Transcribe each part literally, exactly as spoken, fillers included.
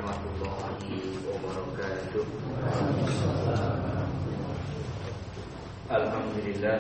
warahmatullahi wabarakatuh. Alhamdulillah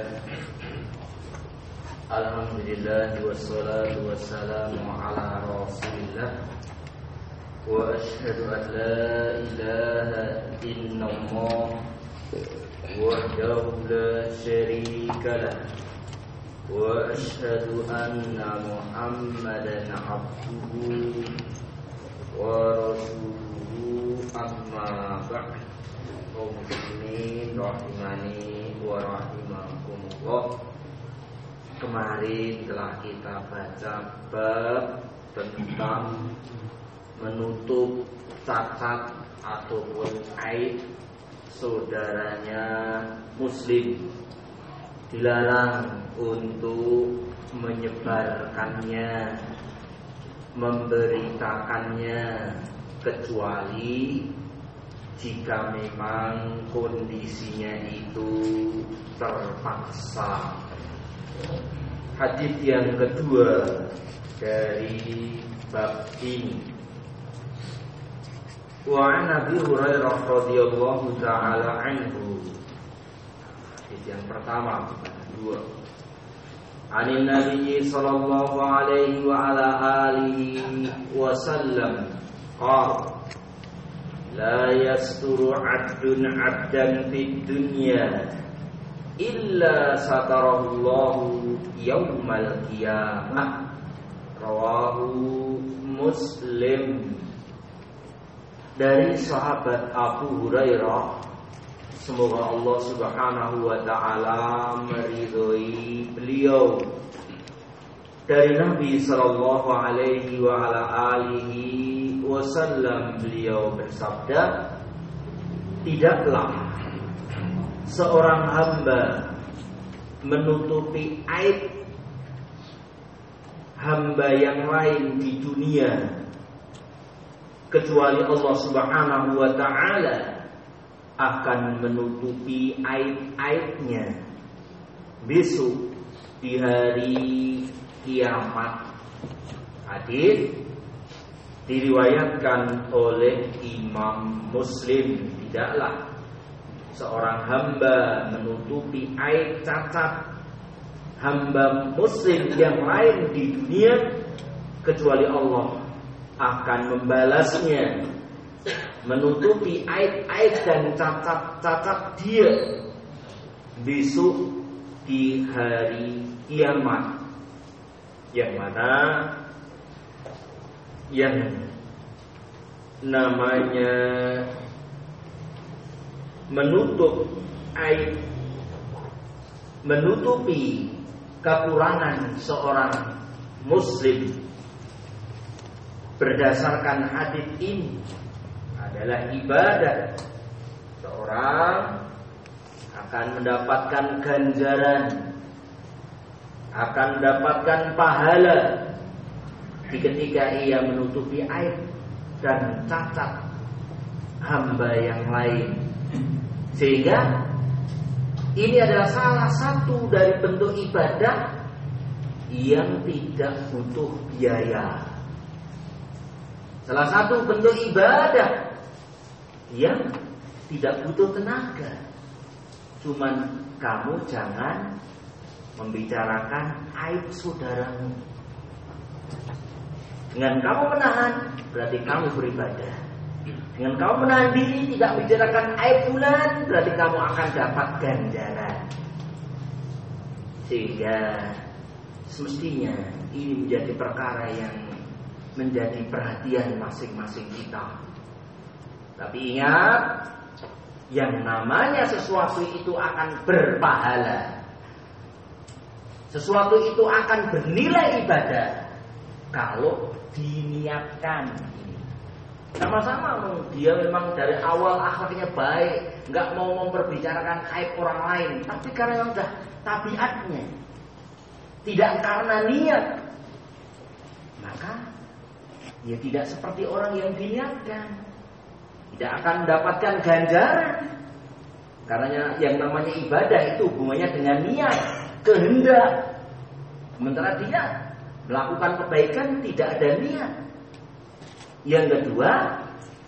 Alhamdulillah wassalatu wassalamu ala rasulillah wa ashhadu an la ilaha illallah wahdahu la syarika lah wa ashhadu anna Muhammadan abduhu wa rasuluhu amma ba'd. Kaum muslimin rahimani wa rahimakumullah. Kemarin telah kita baca bab tentang menutup cacat ataupun aib saudaranya muslim. Dilarang untuk menyebarkannya, memberitakannya, kecuali jika memang kondisinya itu terpaksa. Hadis yang kedua dari bab ini, wa an Abi Hurairah radhiyallahu taala anhu. Hadis yang pertama, dua. Anin Nabi sallallahu alaihi wa ala alihi wasallam qala la yasturu 'abdun 'abdan fid dunya illa satarallahu yaumal qiyamah. Rawahu Muslim. Dari sahabat Abu Hurairah, semoga Allah Subhanahu wa taala meridhoi beliau, dari Nabi sallallahu alaihi wa ala alihi wasallam, beliau bersabda, tidaklah seorang hamba menutupi aib hamba yang lain di dunia kecuali Allah Subhanahu wa ta'ala akan menutupi aib-aibnya besok di hari kiamat. Hadis diriwayatkan oleh Imam Muslim. Tidaklah seorang hamba menutupi aib cacat hamba muslim yang lain di dunia kecuali Allah akan membalasnya, menutupi aib-aib dan cacat-cacat dia besok di hari kiamat, yang mana yang namanya menutup aib, menutupi kekurangan seorang muslim berdasarkan hadis ini adalah ibadah. Seorang akan mendapatkan ganjaran, akan mendapatkan pahala ketika ia menutupi aib dan cacat hamba yang lain. Sehingga ini adalah salah satu dari bentuk ibadah yang tidak butuh biaya. Salah satu bentuk ibadah yang tidak butuh tenaga. Cuman kamu jangan membicarakan aib saudaramu. Dengan kamu menahan, berarti kamu beribadah. Dengan kamu menahan diri, tidak membicarakan aib fulan, berarti kamu akan dapat ganjaran. Sehingga semestinya ini menjadi perkara yang menjadi perhatian masing-masing kita. Tapi ingat, yang namanya sesuatu itu akan berpahala, sesuatu itu akan bernilai ibadah kalau diniatkan. Sama-sama dia memang dari awal akhlaknya baik, nggak mau memperbicarakan aib orang lain, tapi karena yang sudah tabiatnya, tidak karena niat, maka dia tidak seperti orang yang diniatkan, tidak akan mendapatkan ganjaran. Karena yang namanya ibadah itu hubungannya dengan niat, kehendak. Sementara dia melakukan kebaikan tidak ada niat. Yang kedua,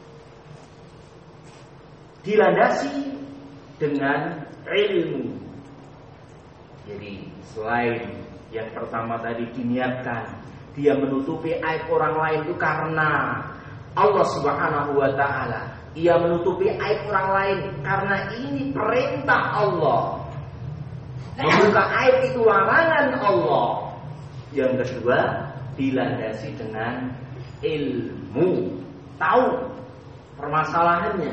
dilandasi dengan ilmu. Jadi selain yang pertama tadi diniatkan, dia menutupi aib orang lain itu karena Allah Subhanahu wa ta'ala. Ia menutupi aib orang lain karena ini perintah Allah. Membuka aib itu larangan Allah. Yang kedua, dilandasi dengan ilmu. Tahu permasalahannya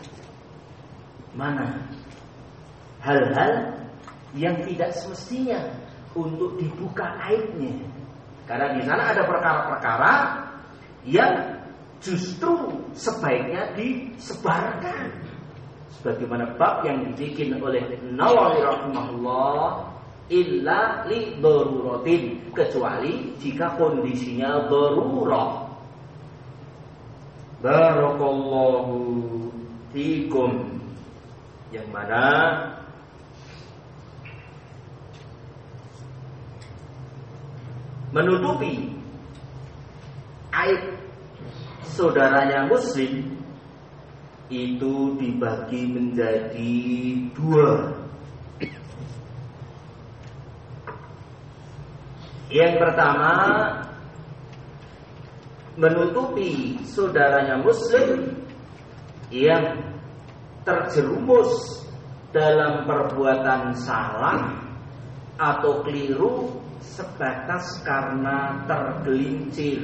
mana hal-hal yang tidak semestinya untuk dibuka aibnya. Karena di sana ada perkara-perkara yang justru sebaiknya disebarkan. Sebagaimana bab yang dibikin oleh Nawawi rahimahullah, illa li daruratin, kecuali jika kondisinya darurah. Barakallahu fikum. Yang mana menutupi aib saudaranya muslim itu dibagi menjadi dua. Yang pertama, menutupi saudaranya muslim yang terjerumus dalam perbuatan salah atau keliru sebatas karena tergelincir,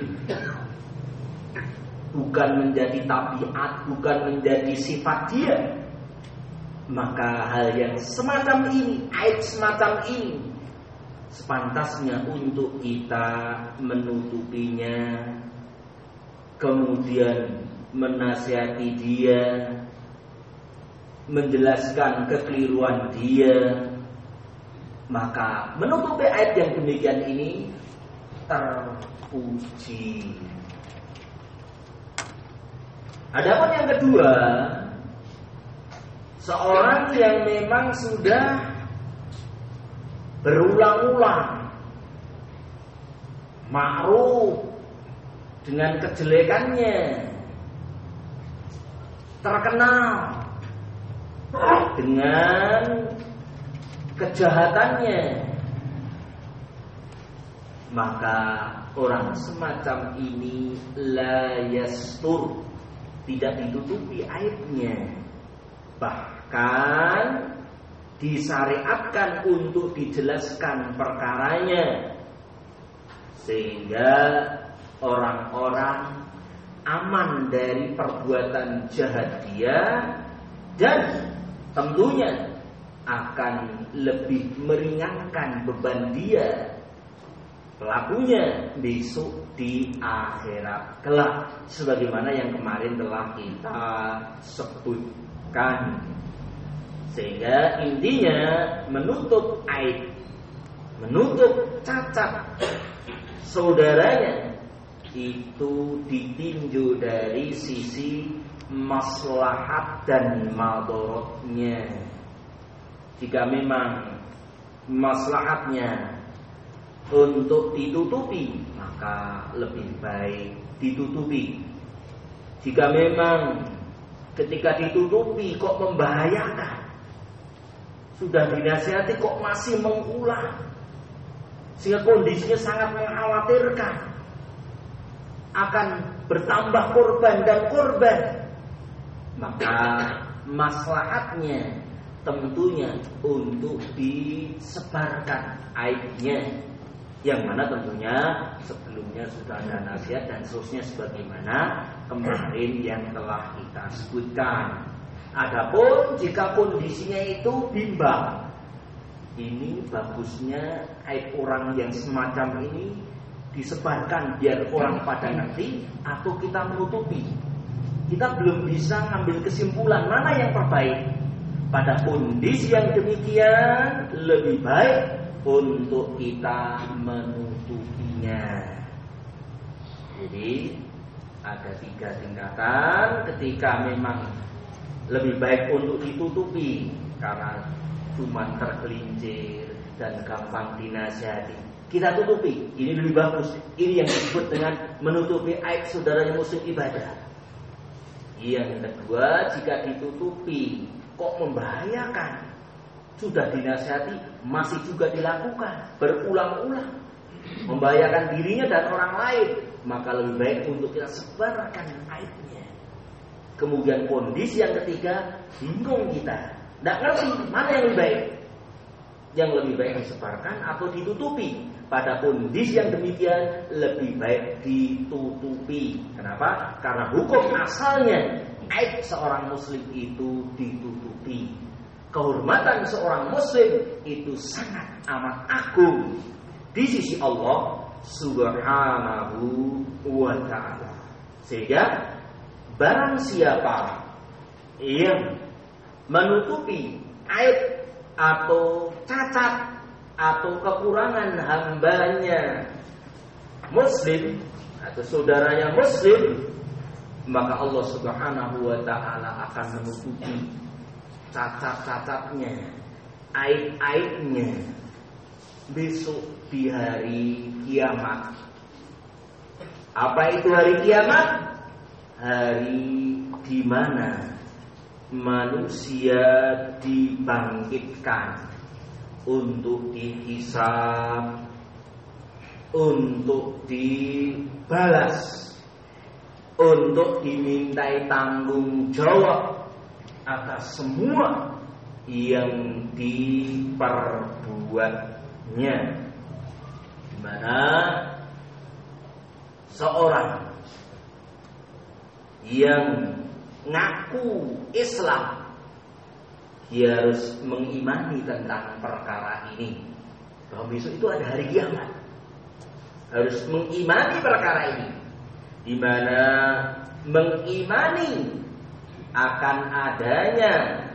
bukan menjadi tabiat, bukan menjadi sifat dia. Maka hal yang semacam ini, aib semacam ini, sepantasnya untuk kita menutupinya, kemudian menasihati dia, menjelaskan kekeliruan dia. Maka menutupi aib yang demikian ini terpuji. Adapun yang kedua, seorang yang memang sudah berulang-ulang ma'ruf dengan kejelekannya, terkenal dengan kejahatannya, maka orang semacam ini la yastur, tidak ditutupi aibnya, bahkan disyariatkan untuk dijelaskan perkaranya, sehingga orang-orang aman dari perbuatan jahat dia, dan tentunya akan lebih meringankan beban dia, pelakunya, besok di akhirat kelak, sebagaimana yang kemarin telah kita sebutkan. Sehingga intinya menutup aib, menutup cacat saudaranya itu ditinjau dari sisi maslahat dan madorotnya. Jika memang maslahatnya untuk ditutupi, maka lebih baik ditutupi. Jika memang ketika ditutupi kok membahayakan, sudah dinasihati kok masih mengulang, sehingga kondisinya sangat mengkhawatirkan, akan bertambah korban dan korban, maka maslahatnya tentunya untuk disebarkan aibnya, yang mana tentunya sebelumnya sudah ada nasihat dan seterusnya sebagaimana kemarin yang telah kita sebutkan. Adapun jika kondisinya itu bimbang, ini bagusnya aib orang yang semacam ini disebarkan biar orang pada ngerti, atau kita menutupi. Kita belum bisa ngambil kesimpulan mana yang terbaik. Pada kondisi yang demikian, lebih baik untuk kita menutupinya. Jadi ada tiga tingkatan. Ketika memang lebih baik untuk ditutupi karena cuma tergelincir dan gampang dinasihati, kita tutupi, ini lebih bagus. Ini yang disebut dengan menutupi aib saudaranya muslim ibadah. Yang kedua, jika ditutupi kok membahayakan, sudah dinasihati masih juga dilakukan berulang-ulang, membahayakan dirinya dan orang lain, maka lebih baik untuk kita sebarkan aibnya. Kemudian kondisi yang ketiga, bingung kita, tidak ngerti mana yang lebih baik. Yang lebih baik disebarkan atau ditutupi. Pada kondisi yang demikian lebih baik ditutupi. Kenapa? Karena hukum asalnya aib seorang muslim itu ditutupi. Kehormatan seorang muslim itu sangat amat agung di sisi Allah Subhanahu wa ta'ala. Sehingga barang siapa yang menutupi aib atau cacat atau kekurangan hambanya muslim atau saudaranya muslim, maka Allah Subhanahu wa ta'ala akan menutupi cacat-cacatnya, aib-aibnya besok di hari kiamat. Apa itu hari kiamat? Hari di mana manusia dibangkitkan untuk dihisab, untuk dibalas, untuk dimintai tanggung jawab atas semua yang diperbuatnya. Di mana seorang yang ngaku Islam, dia harus mengimani tentang perkara ini, bahwa besok itu ada hari kiamat. Harus mengimani perkara ini, di mana mengimani akan adanya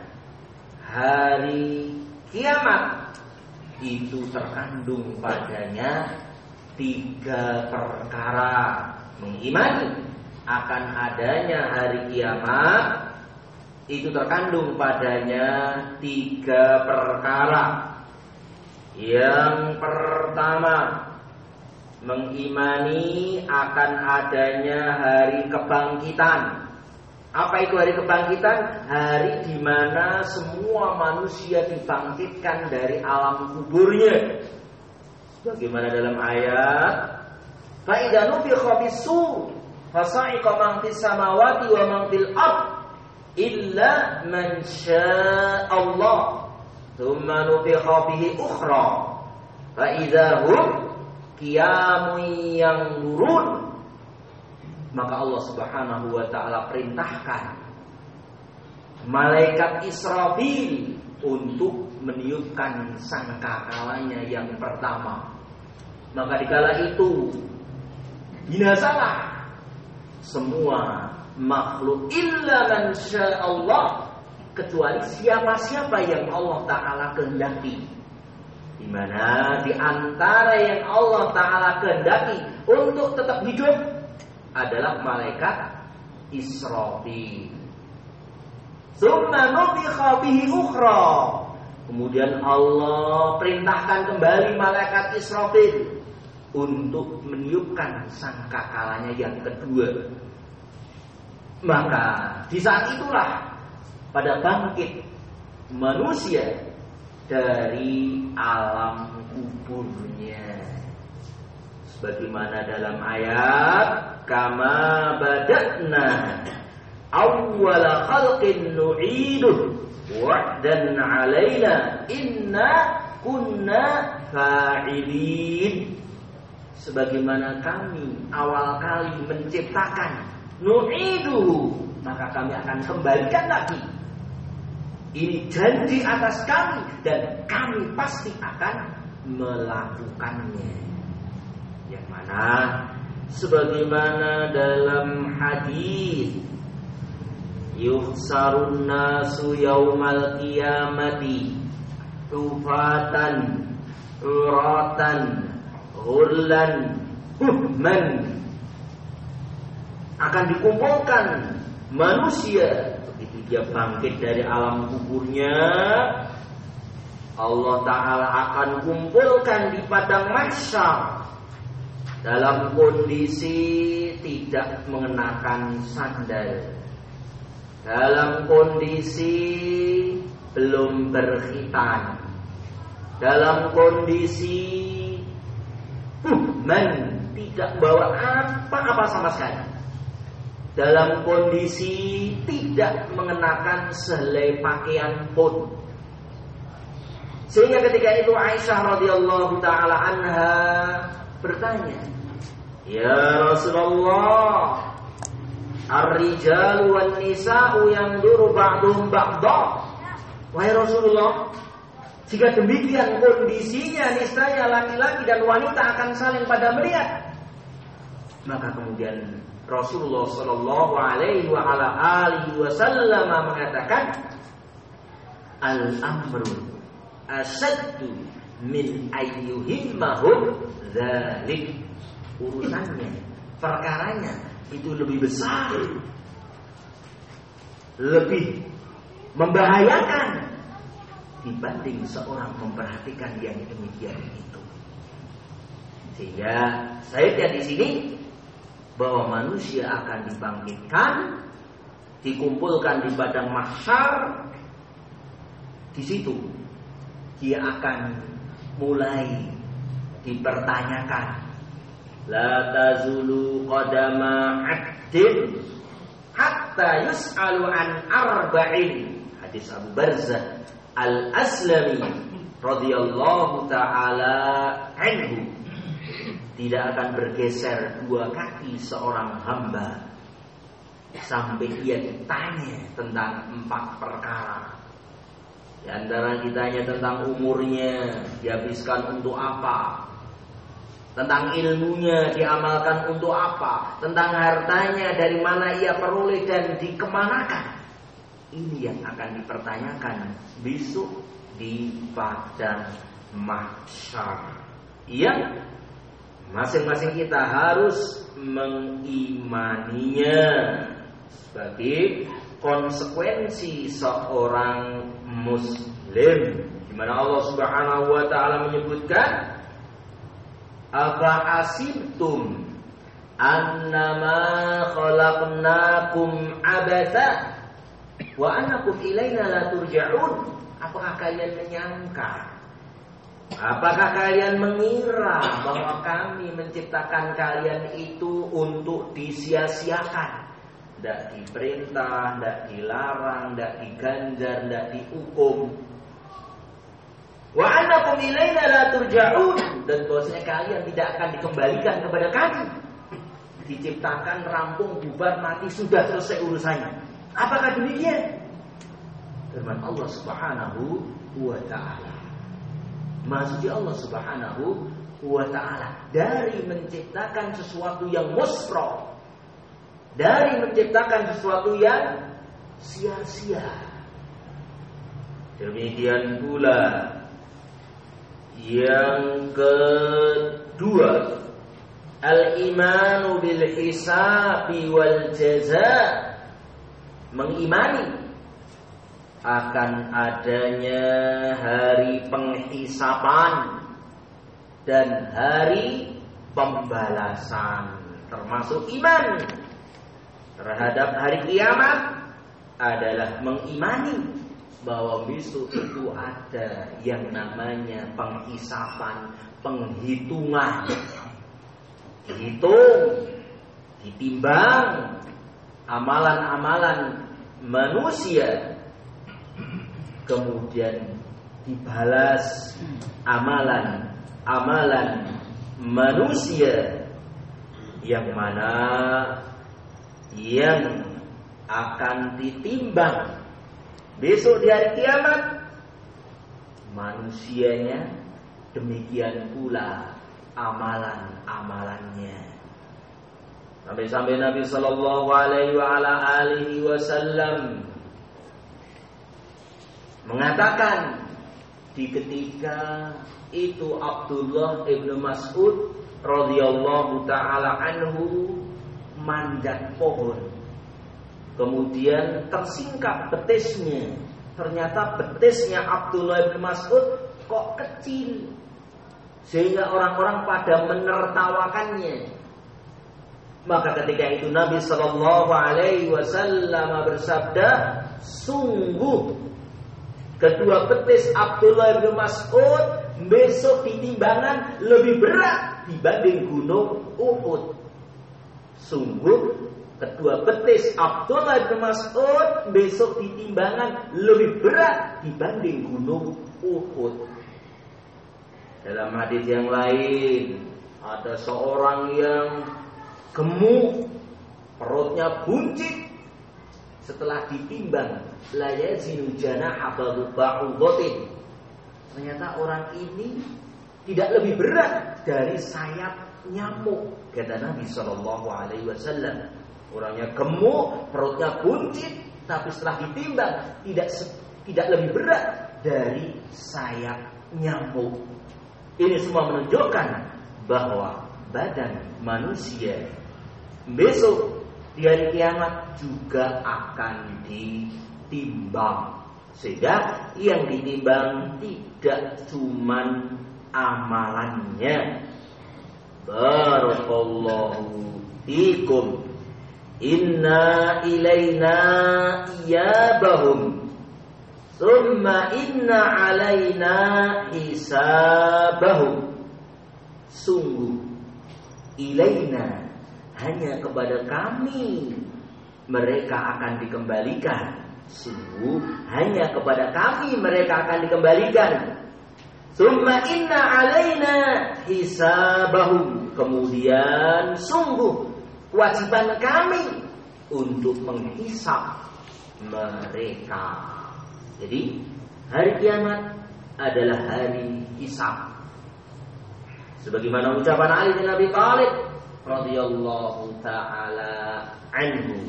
hari kiamat itu terkandung padanya tiga perkara. Mengimani akan adanya hari kiamat itu terkandung padanya tiga perkara. Yang pertama, mengimani akan adanya hari kebangkitan. Apa itu hari kebangkitan? Hari di mana semua manusia dibangkitkan dari alam kuburnya. Sebagaimana dalam ayat, fa idza nufikha bis-sur fasa'iqa man fis samawati wa man fil ardh illa man syaa Allah thumma nufikha fihi ukhra fa idza hum qiyamun yanzurun. Maka Allah Subhanahu wa ta'ala perintahkan malaikat Israfil untuk meniupkan sangkakalanya yang pertama. Maka dikala itu binasalah semua makhluk illa man syaa Allah, kecuali siapa-siapa yang Allah Ta'ala kehendaki. Di mana di antara yang Allah Ta'ala kehendaki untuk tetap hidup adalah malaikat Israfil. Tsumma nufikha fihi ukhra. Kemudian Allah perintahkan kembali malaikat Israfil untuk meniupkan sangkakalanya yang kedua. Maka di saat itulah pada bangkit manusia dari alam kuburnya. Sebagaimana dalam ayat, kama bada'na awwala khalqin nu'iduh wa'dan 'alaina inna kunna fa'ilin. Sebagaimana kami awal kali menciptakan, nu'iduh, maka kami akan kembalikan lagi. Ini janji atas kami dan kami pasti akan melakukannya. Yang mana sebagaimana dalam hadis, yuhsarun nasu yaumal qiyamati hufatan uratan ghurlan huhman. Akan dikumpulkan manusia begitu dia bangkit dari alam kuburnya, Allah Ta'ala akan kumpulkan di padang mahsyar dalam kondisi tidak mengenakan sandal, dalam kondisi belum berkhitan, dalam kondisi men tidak bawa apa-apa sama sekali, dalam kondisi tidak mengenakan sehelai pakaian pun. Sehingga ketika itu Aisyah radhiyallahu taala anha bertanya, "Ya Rasulullah, ar-rijalu wan nisa'u yanzuru ba'dhum ba'dha." Wahai Rasulullah, jika demikian kondisinya, niscaya laki-laki dan wanita akan saling pada melihat. Maka kemudian Rasulullah sallallahu alaihi wa ala alihi wasallam mengatakan, "Al-amru asaddu min ayyuhimmahum dzalik." Urusannya, perkaranya itu lebih besar, lebih membahayakan dibanding seorang memperhatikan yang demikian itu. Sehingga saya di sini bahwa manusia akan dibangkitkan, dikumpulkan di padang mahsyar. Di situ dia akan mulai dipertanyakan. La tazulu qadama 'abdin hatta yus'alu an arba'in. Hadis Abu Barzah Al-Aslami radhiyallahu taala anhu. Tidak akan bergeser dua kaki seorang hamba sampai ia ditanya tentang empat perkara. Di antara ditanya tentang umurnya, dihabiskan untuk apa? Tentang ilmunya, diamalkan untuk apa? Tentang hartanya, dari mana ia peroleh dan dikemanakan? Ini yang akan dipertanyakan besok di padang mahsyar. Iya, masing-masing kita harus mengimaninya sebagai konsekuensi seorang muslim. Di mana Allah Subhanahu wa taala menyebutkan, "Afa asibtum annama khalaqnakum abatsa wa annakum ilaina la turja'un." Apakah kalian menyangka, apakah kalian mengira bahwa kami menciptakan kalian itu untuk disia-siakan? Tidak diperintah, tidak dilarang, tidak diganjar, tidak dihukum. Wa annakum ilaina la turja'un, dan bahwasanya kalian tidak akan dikembalikan kepada kami. Diciptakan, rampung, bubar, mati, sudah selesai urusannya. Apakah demikian? Firman Allah Subhanahu wa ta'ala. Maksudnya Allah Subhanahu wa ta'ala dari menciptakan sesuatu yang musra, dari menciptakan sesuatu yang sia-sia. Demikian pula yang kedua, al-imanu bil hisabi wal jaza, mengimani akan adanya hari penghisapan dan hari pembalasan, termasuk iman terhadap hari kiamat adalah mengimani bahwa besok itu ada yang namanya penghisapan, penghitungan, dihitung, ditimbang amalan-amalan manusia, kemudian dibalas amalan-amalan manusia yang mana yang akan ditimbang besok di hari kiamat manusianya, demikian pula amalan-amalannya. Sampai-sampai Nabi sallallahu alaihi wa ala alihi wasallam mengatakan di ketika itu Abdullah ibnu Mas'ud radhiyallahu taala anhu manjat pohon, kemudian tersingkap betisnya. Ternyata betisnya Abdullah ibnu Mas'ud kok kecil, sehingga orang-orang pada menertawakannya. Maka ketika itu Nabi Shallallahu Alaihi Wasallam bersabda, sungguh kedua betis Abdullah bin Mas'ud besok di timbangan lebih berat dibanding gunung Uhud. Sungguh kedua betis Abdullah bin Mas'ud besok di timbangan lebih berat dibanding gunung Uhud. Dalam hadis yang lain ada seorang yang gemuk, perutnya buncit, setelah ditimbang la yazinu janaha ba'udatin. Ternyata orang ini tidak lebih berat dari sayap nyamuk, kata Nabi Shallallahu Alaihi Wasallam. Orangnya gemuk, perutnya buncit, tapi setelah ditimbang tidak tidak lebih berat dari sayap nyamuk. Ini semua menunjukkan bahwa badan manusia besok di hari kiamat juga akan ditimbang, sehingga yang ditimbang tidak cuman amalannya. Barakallahu fikum. Inna ilaina iyabahum thumma inna alaina hisabahum. Sungguh ilaina, hanya kepada kami mereka akan dikembalikan. Sungguh hanya kepada kami mereka akan dikembalikan. Summa inna alaina hisabahum. Kemudian sungguh kewajiban kami untuk menghisab mereka. Jadi hari kiamat adalah hari hisab. Sebagaimana ucapan Ali bin Abi Thalib radhiyallahu taala anhu,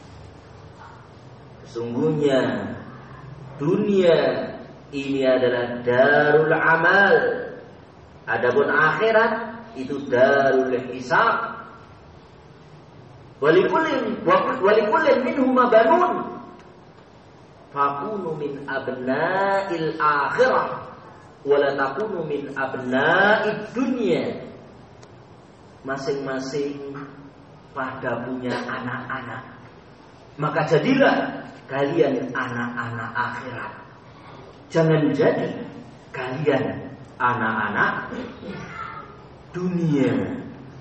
sesungguhnya dunia ini adalah darul amal, adapun akhirat itu darul hisab. Walikullin walikullin minhuma banun fakunu min abna'il akhirah wala takunu min abna'id dunya. Masing-masing pada punya anak-anak, maka jadilah kalian anak-anak akhirat. Jangan jadi kalian anak-anak dunia.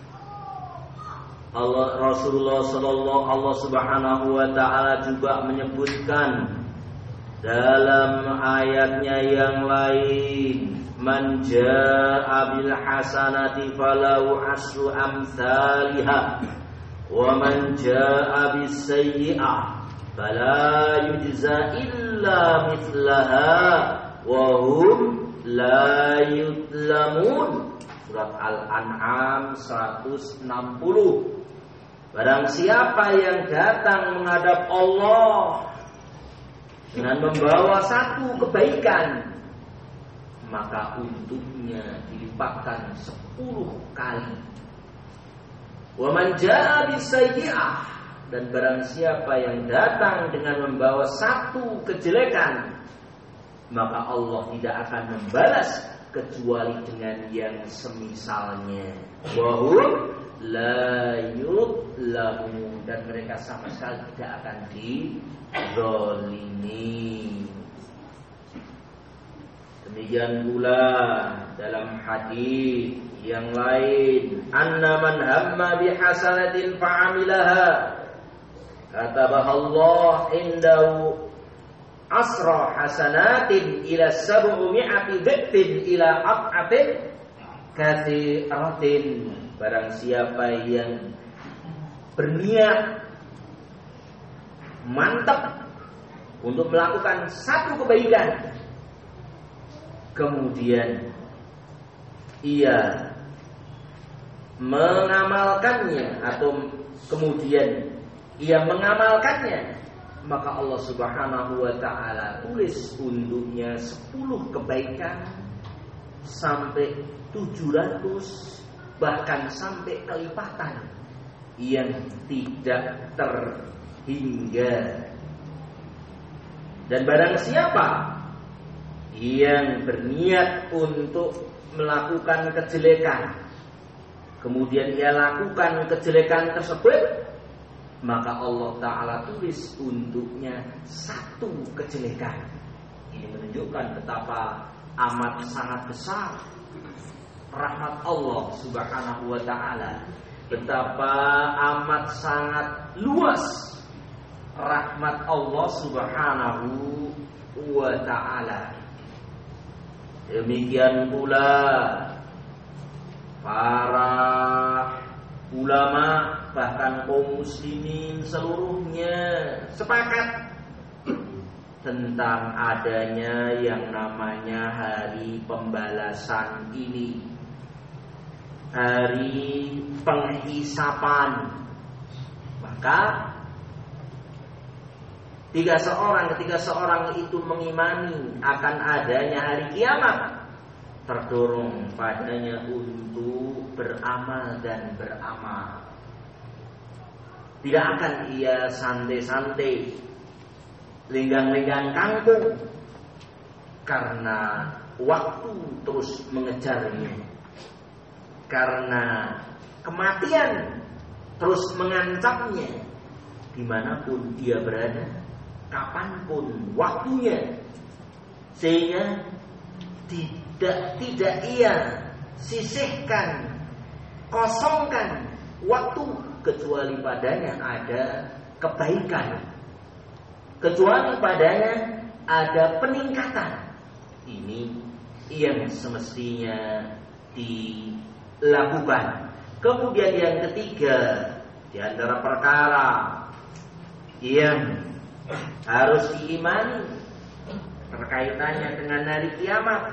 Allah Rasulullah sallallahu Allah Subhanahu wa taala juga menyebutkan dalam ayatnya yang lain, man jaa'a bil hasanati falahu asru amsalihha wa man jaa'a bis sayyi'ah fala yujza illa mithlaha wa hum la yudlamun. Surat Al-An'am seratus enam puluh. Barang siapa yang datang menghadap Allah dengan membawa satu kebaikan, maka untuknya dilipatkan sepuluh kali. Wa man jaa'a bisayyi'ah, dan barang siapa yang datang dengan membawa satu kejelekan, maka Allah tidak akan membalas kecuali dengan yang semisalnya. Wa hum la yudlamun, dan mereka sama sekali tidak akan dizalimi. Demikian pula dalam hadis yang lain, anna man hamma bi hasanatin fa'amilaha katabaha Allah indahu asra hasanatin ila sab'u mi'ati dhifin ila ab'atin katsiratin. Barang siapa yang berniat mantap untuk melakukan satu kebaikan, kemudian ia mengamalkannya atau kemudian ia mengamalkannya, maka Allah Subhanahu wa taala tulis untuknya sepuluh kebaikan sampai tujuh ratus, bahkan sampai kelipatan yang tidak terhingga. Dan barang siapa yang berniat untuk melakukan kejelekan, kemudian ia lakukan kejelekan tersebut, maka Allah Ta'ala tulis untuknya satu kejelekan. Ini menunjukkan betapa amat sangat besar rahmat Allah Subhanahu wa Ta'ala, betapa amat sangat luas rahmat Allah Subhanahu wa Ta'ala. Demikian pula para ulama, bahkan kaum muslimin seluruhnya sepakat tentang adanya yang namanya hari pembalasan ini, hari penghisapan. Maka Tiga seorang, ketika seorang itu mengimani akan adanya hari kiamat, terdorong padanya untuk beramal dan beramal. Tidak akan ia santai-santai, lenggang-lenggang kangkung, karena waktu terus mengejarnya, karena kematian terus mengancamnya dimanapun dia berada, kapanpun waktunya, sehingga tidak tidak ia sisihkan, kosongkan waktu kecuali padanya ada kebaikan, kecuali padanya ada peningkatan. Ini yang semestinya dilakukan. Kemudian yang ketiga, di antara perkara yang harus diimani berkaitannya dengan hari kiamat,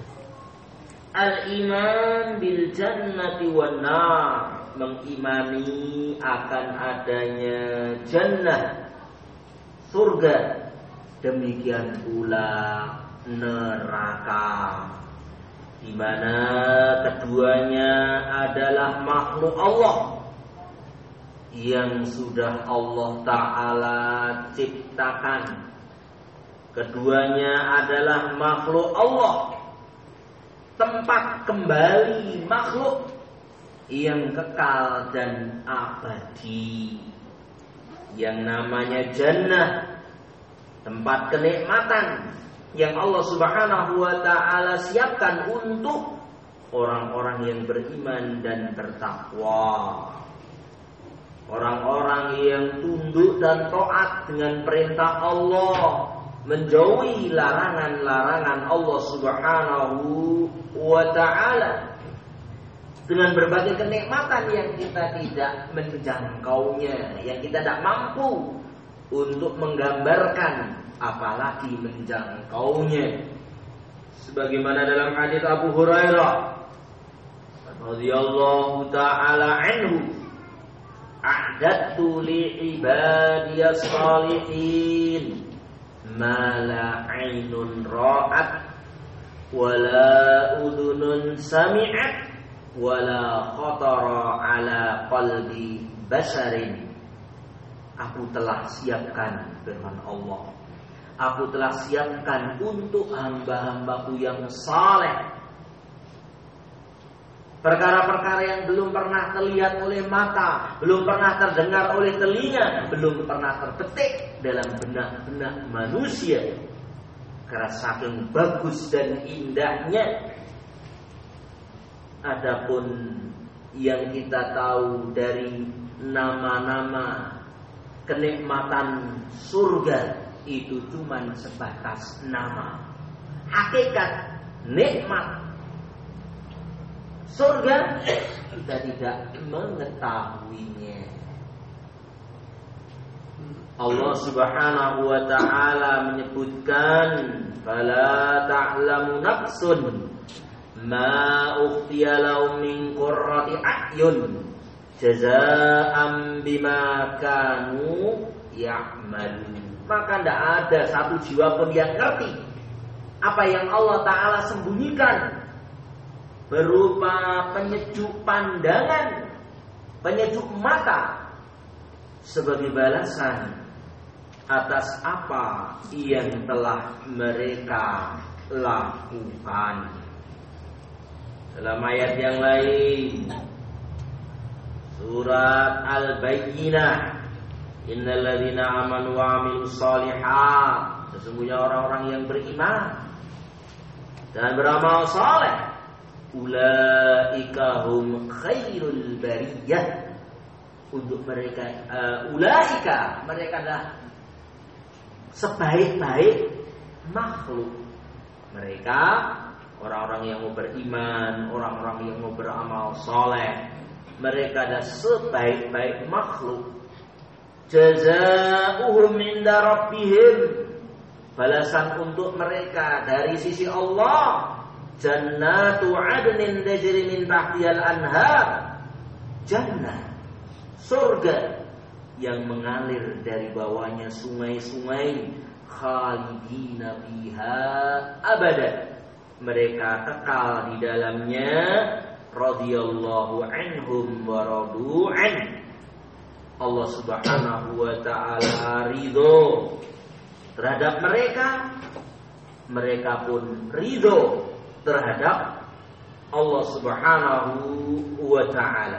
al-iman bil jannati wan nar, mengimani akan adanya jannah, surga, demikian pula neraka, di mana keduanya adalah makhluk Allah yang sudah Allah Ta'ala ciptakan. Keduanya adalah makhluk Allah, tempat kembali makhluk yang kekal dan abadi, yang namanya jannah, tempat kenikmatan yang Allah Subhanahu wa Ta'ala siapkan untuk orang-orang yang beriman dan bertakwa, orang-orang yang tunduk dan taat dengan perintah Allah, menjauhi larangan-larangan Allah Subhanahu wa Ta'ala, dengan berbagai kenikmatan yang kita tidak menjangkaunya, yang kita tidak mampu untuk menggambarkan, apalagi menjangkaunya. Sebagaimana dalam hadis Abu Hurairah radhiyallahu ta'ala anhu, a'dadtu li ibadiyas salihin ma la 'ainun ra'at wa la udhunun sami'at wa la khatara 'ala qalbi basharin. Aku telah siapkan, firman Allah, aku telah siapkan untuk hamba-hambaku yang saleh perkara-perkara yang belum pernah terlihat oleh mata, belum pernah terdengar oleh telinga, belum pernah terbetik dalam benak-benak manusia, karena saking bagus dan indahnya. Adapun yang kita tahu dari nama-nama kenikmatan surga itu cuma sebatas nama. Hakikat nikmat surga kita tidak mengetahuinya. Allah Subhanahu wa Ta'ala menyebutkan, fala ta'lamu nafsun ma ukhfiya lahum min qurrati a'yun jazaa'an bima kanu ya'malun. Maka tidak ada satu jiwa pun yang ngerti apa yang Allah Ta'ala sembunyikan berupa penyejuk pandangan, penyejuk mata, sebagai balasan atas apa yang telah mereka lakukan. Dalam ayat yang lain, Surat Al-Bayyinah. Innal ladzina amanu wa 'amilus shalihat, sesungguhnya orang-orang yang beriman dan beramal saleh, ulaika hum khairul bariyah. Untuk mereka uh, ulaika, mereka adalah sebaik-baik makhluk. Mereka orang-orang yang mau beriman, orang-orang yang mau beramal saleh, mereka adalah sebaik-baik makhluk. Jazaohum inda rabbihim, balasan untuk mereka dari sisi Allah, jannatu adnin tajri min tahtihal anhar, jannah, surga yang mengalir dari bawahnya sungai-sungai, khalidina fiha abada, mereka kekal di dalamnya, radhiyallahu anhum wa radu an, Allah Subhanahu wa ta'ala ridho terhadap mereka, mereka pun ridho terhadap Allah Subhanahu wa ta'ala.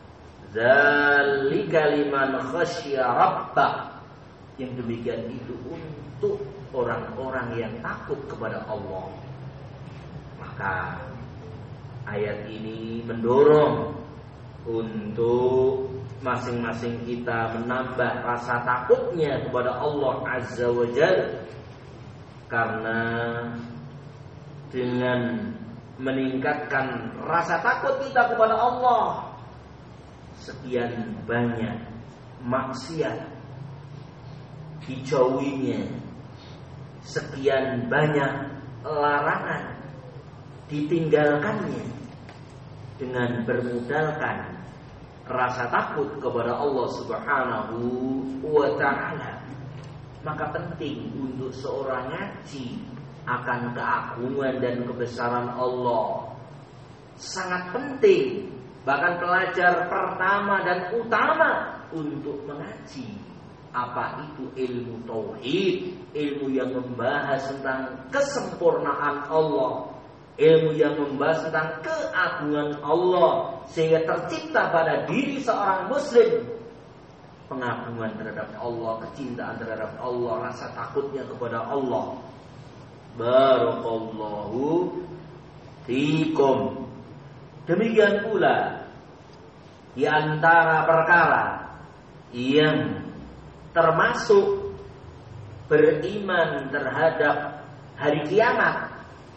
Dzalika liman khasyya rabbah, yang demikian itu untuk orang-orang yang takut kepada Allah. Maka ayat ini mendorong untuk masing-masing kita menambah rasa takutnya kepada Allah Azza wa Jalla, karena dengan meningkatkan rasa takut kita kepada Allah, sekian banyak maksiat dijauhinya, sekian banyak larangan ditinggalkannya, dengan bermodalkan rasa takut kepada Allah Subhanahu wa ta'ala. Maka penting untuk seorang ngaji akan keagungan dan kebesaran Allah. Sangat penting, bahkan pelajar pertama dan utama untuk mengaji. Apa itu ilmu tauhid? Ilmu yang membahas tentang kesempurnaan Allah, ilmu yang membahas tentang keagungan Allah, sehingga tercipta pada diri seorang muslim pengagungan terhadap Allah, kecintaan terhadap Allah, rasa takutnya kepada Allah. Barakallahu fikum. Demikian pula di antara perkara yang termasuk beriman terhadap hari kiamat,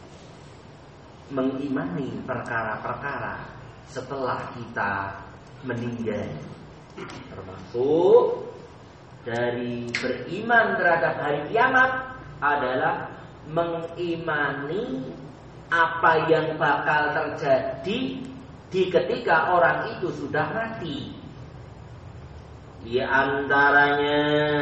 mengimani perkara-perkara setelah kita meninggal. Termasuk dari beriman terhadap hari kiamat adalah mengimani apa yang bakal terjadi di ketika orang itu sudah mati. Di antaranya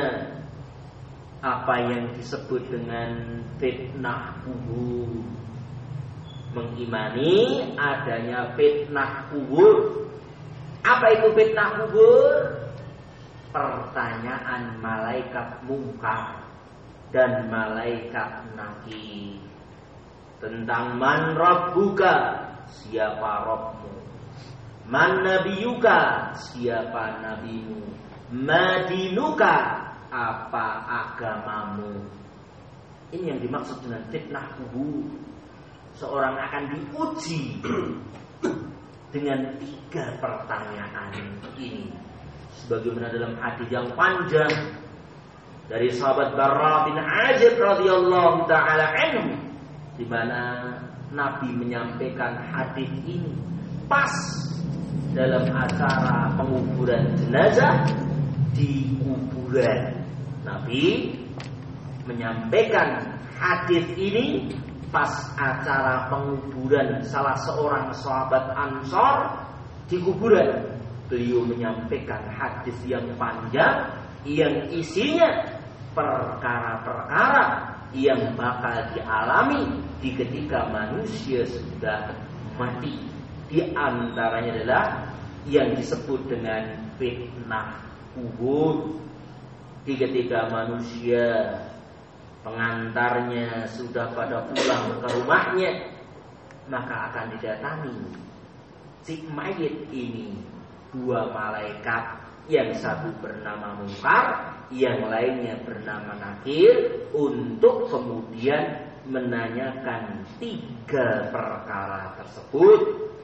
apa yang disebut dengan fitnah kubur. Mengimani adanya fitnah kubur. Apa itu fitnah kubur? Pertanyaan malaikat mungkar dan malaikat nakir tentang man rabbuka, siapa Rabbmu, man nabiyuka, siapa nabimu, madinuka, apa agamamu. Ini yang dimaksud dengan fitnah kubur. Seorang akan diuji dengan tiga pertanyaan ini, sebagaimana dalam hadis yang panjang dari sahabat Barra bin Azib radhiyallahu taala anhu, di mana Nabi menyampaikan hadis ini pas dalam acara penguburan jenazah di kuburan. Nabi menyampaikan hadis ini pas acara penguburan salah seorang sahabat Ansor di kuburan. Beliau menyampaikan hadis yang panjang yang isinya perkara-perkara yang bakal dialami di ketika manusia sudah mati. Di antaranya adalah yang disebut dengan fitnah kubur. Di ketika manusia pengantarnya sudah pada pulang ke rumahnya, maka akan didatangi si mayit ini dua malaikat, yang satu bernama Munkar, yang lainnya bernama Nakir, untuk kemudian menanyakan tiga perkara tersebut,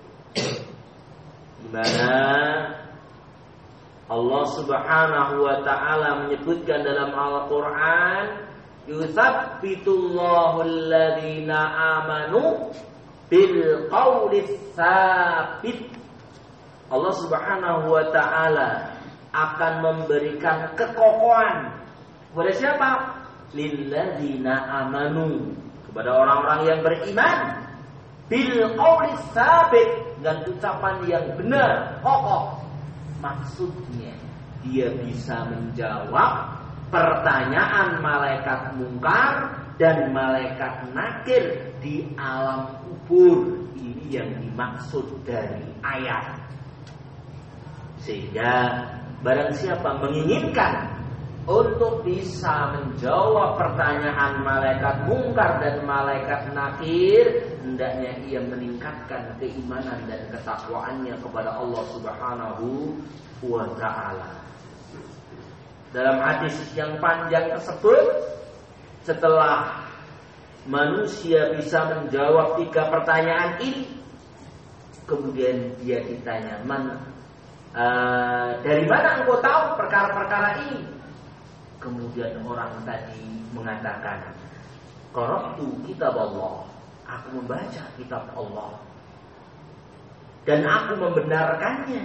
di mana Allah Subhanahu wa taala menyebutkan dalam Al-Qur'an, yutsabbitullahu alladhina amanu bil qawli tsabit. Allah Subhanahu wa taala akan memberikan kekokohan kepada siapa? Lilladzina amanu, kepada orang-orang yang beriman, bil qawli tsabit, dengan ucapan yang benar, kokoh. Maksudnya dia bisa menjawab pertanyaan malaikat Munkar dan malaikat Nakir di alam kubur. Ini yang dimaksud dari ayat. Sehingga barang siapa menginginkan untuk bisa menjawab pertanyaan malaikat Munkar dan malaikat Nakir, hendaknya ia meningkatkan keimanan dan ketakwaannya kepada Allah Subhanahu wa ta'ala. Dalam hadis yang panjang tersebut, setelah manusia bisa menjawab tiga pertanyaan ini, kemudian dia ditanya, Man, uh, dari mana engkau tahu perkara-perkara ini? Kemudian orang tadi mengatakan, qara'tu kitab Allah, aku membaca kitab Allah dan aku membenarkannya.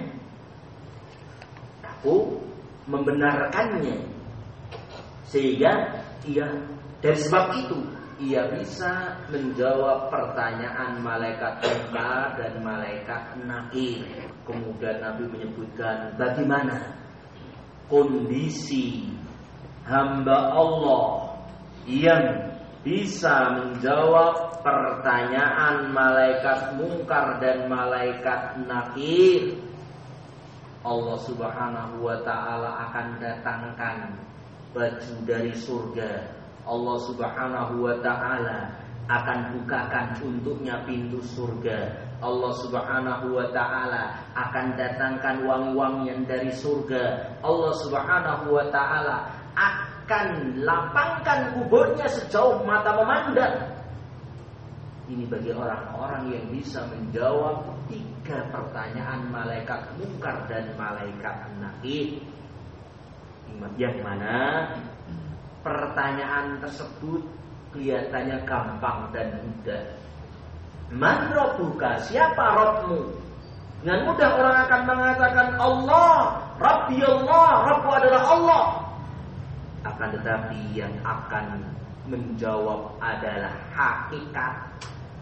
Aku membenarkannya. Sehingga ia, dari sebab itu ia bisa menjawab pertanyaan malaikat Munkar dan malaikat Nakir. Kemudian Nabi menyebutkan bagaimana kondisi hamba Allah yang bisa menjawab pertanyaan malaikat Munkar dan malaikat Nakir. Allah Subhanahu wa ta'ala akan datangkan baju dari surga. Allah Subhanahu wa ta'ala akan bukakan untuknya pintu surga. Allah Subhanahu wa ta'ala akan datangkan wangi-wangian dari surga. Allah Subhanahu wa ta'ala akan lapangkan kuburnya sejauh mata memandang. Ini bagi orang-orang yang bisa menjawab tiga pertanyaan malaikat Munkar dan malaikat Nakir, yang mana pertanyaan tersebut kelihatannya gampang dan mudah. Man rabbuka, siapa Rabbmu? Dengan mudah orang akan mengatakan Allah, Rabbi Allah, Rabbu adalah Allah. Akan tetapi yang akan menjawab adalah hakikat.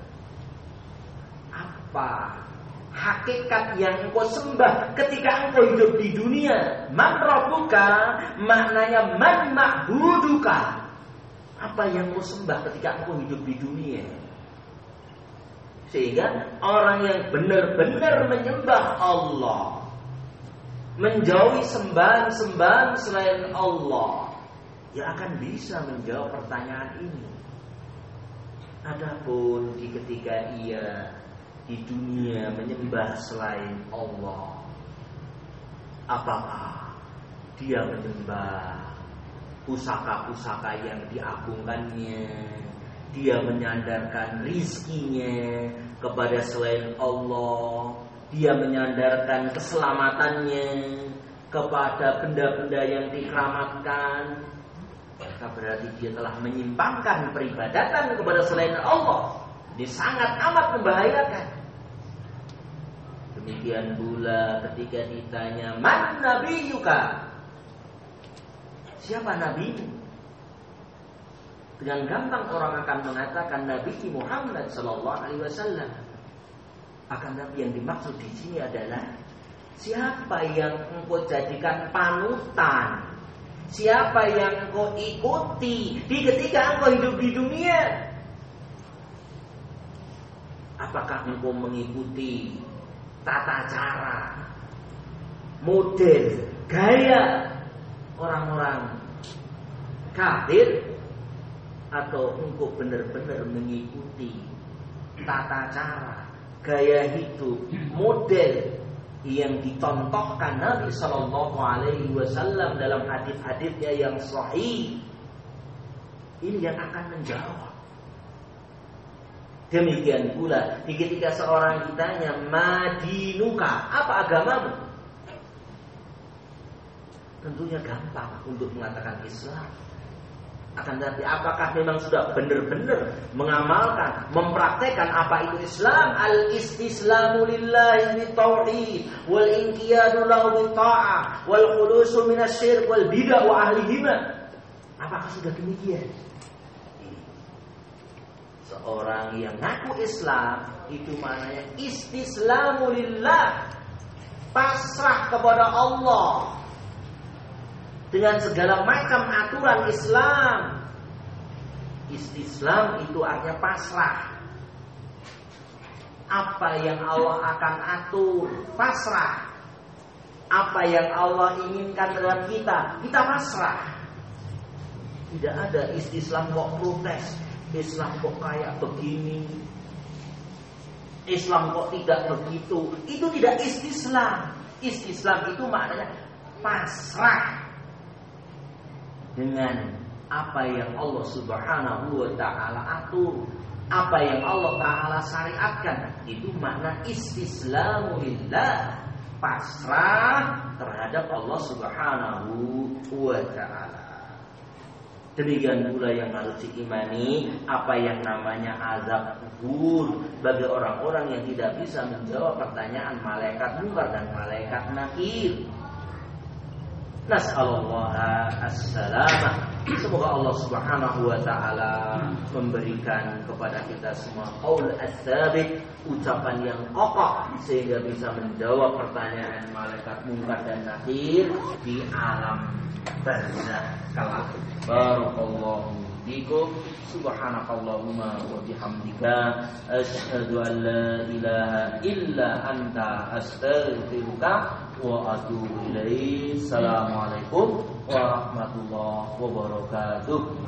Apa hakikat yang engkau sembah ketika engkau hidup di dunia? Man rabbuka, maknanya man ma'buduka. Apa yang engkau sembah ketika engkau hidup di dunia? Sehingga orang yang benar-benar menyembah Allah, menjauhi sembahan-sembahan selain Allah, ya akan bisa menjawab pertanyaan ini. Adapun di ketika ia di dunia menyembah selain Allah, apakah dia menyembah pusaka-pusaka yang diagungkannya, dia menyandarkan rizkinya kepada selain Allah, dia menyandarkan keselamatannya kepada benda-benda yang dikeramatkan, maka berarti dia telah menyimpangkan peribadatan kepada selain Allah. Ini sangat amat membahayakan. Demikian pula ketika ditanya, Man nabiyuka, siapa nabimu? Dengan gampang orang akan mengatakan Nabi Muhammad sallallahu alaihi wasallam. Akan tapi yang dimaksud di sini adalah siapa yang engkau jadikan panutan, siapa yang engkau ikuti di ketika engkau hidup di dunia. Apakah engkau mengikuti tata cara, model, gaya orang-orang kafir, atau engkau benar-benar mengikuti tata cara, gaya hidup, model yang dicontohkan Nabi Shallallahu Alaihi Wasallam dalam hadis-hadisnya yang sahih, ini yang akan menjawab. Demikian pula ketika seorang ditanya, madinuka, apa agamamu? Tentunya gampang untuk mengatakan Islam. Akan tetapi apakah memang sudah benar-benar mengamalkan, mempraktekkan apa itu Islam? Al-istislamu lillahi bitauhid wal inqiyadu lahu bitta'ah wal khulusu minasyirk wal bid'ah wa ahlihima. Apakah sudah demikian? Seorang yang ngaku Islam itu maknanya istislamu lillah, pasrah kepada Allah dengan segala macam aturan Islam. Istislam itu artinya pasrah. Apa yang Allah akan atur, pasrah. Apa yang Allah inginkan terhadap kita, kita pasrah. Tidak ada istislam kok protes, Islam kok kayak begini, Islam kok tidak begitu. Itu tidak istislam. Istislam itu maknanya pasrah dengan apa yang Allah Subhanahu wa taala atur, apa yang Allah taala syariatkan. Itu makna istislamu lillah, pasrah terhadap Allah Subhanahu wa taala. Demikian pula yang harus diimani apa yang namanya azab kubur bagi orang-orang yang tidak bisa menjawab pertanyaan malaikat munkar dan malaikat nakir. Nas'alullah as-salamah. Semoga Allah Subhanahu wa taala memberikan kepada kita semua qaul ats-tsabit, ucapan yang kokoh sehingga bisa menjawab pertanyaan malaikat munkar dan nakir di alam barzakh kelak. Barakallahu fikum. Subhanakallahumma wa bihamdika asyhadu an la ilaha illa anta astaghfiruka wa atubu ilaik. Assalamualaikum warahmatullahi wabarakatuh.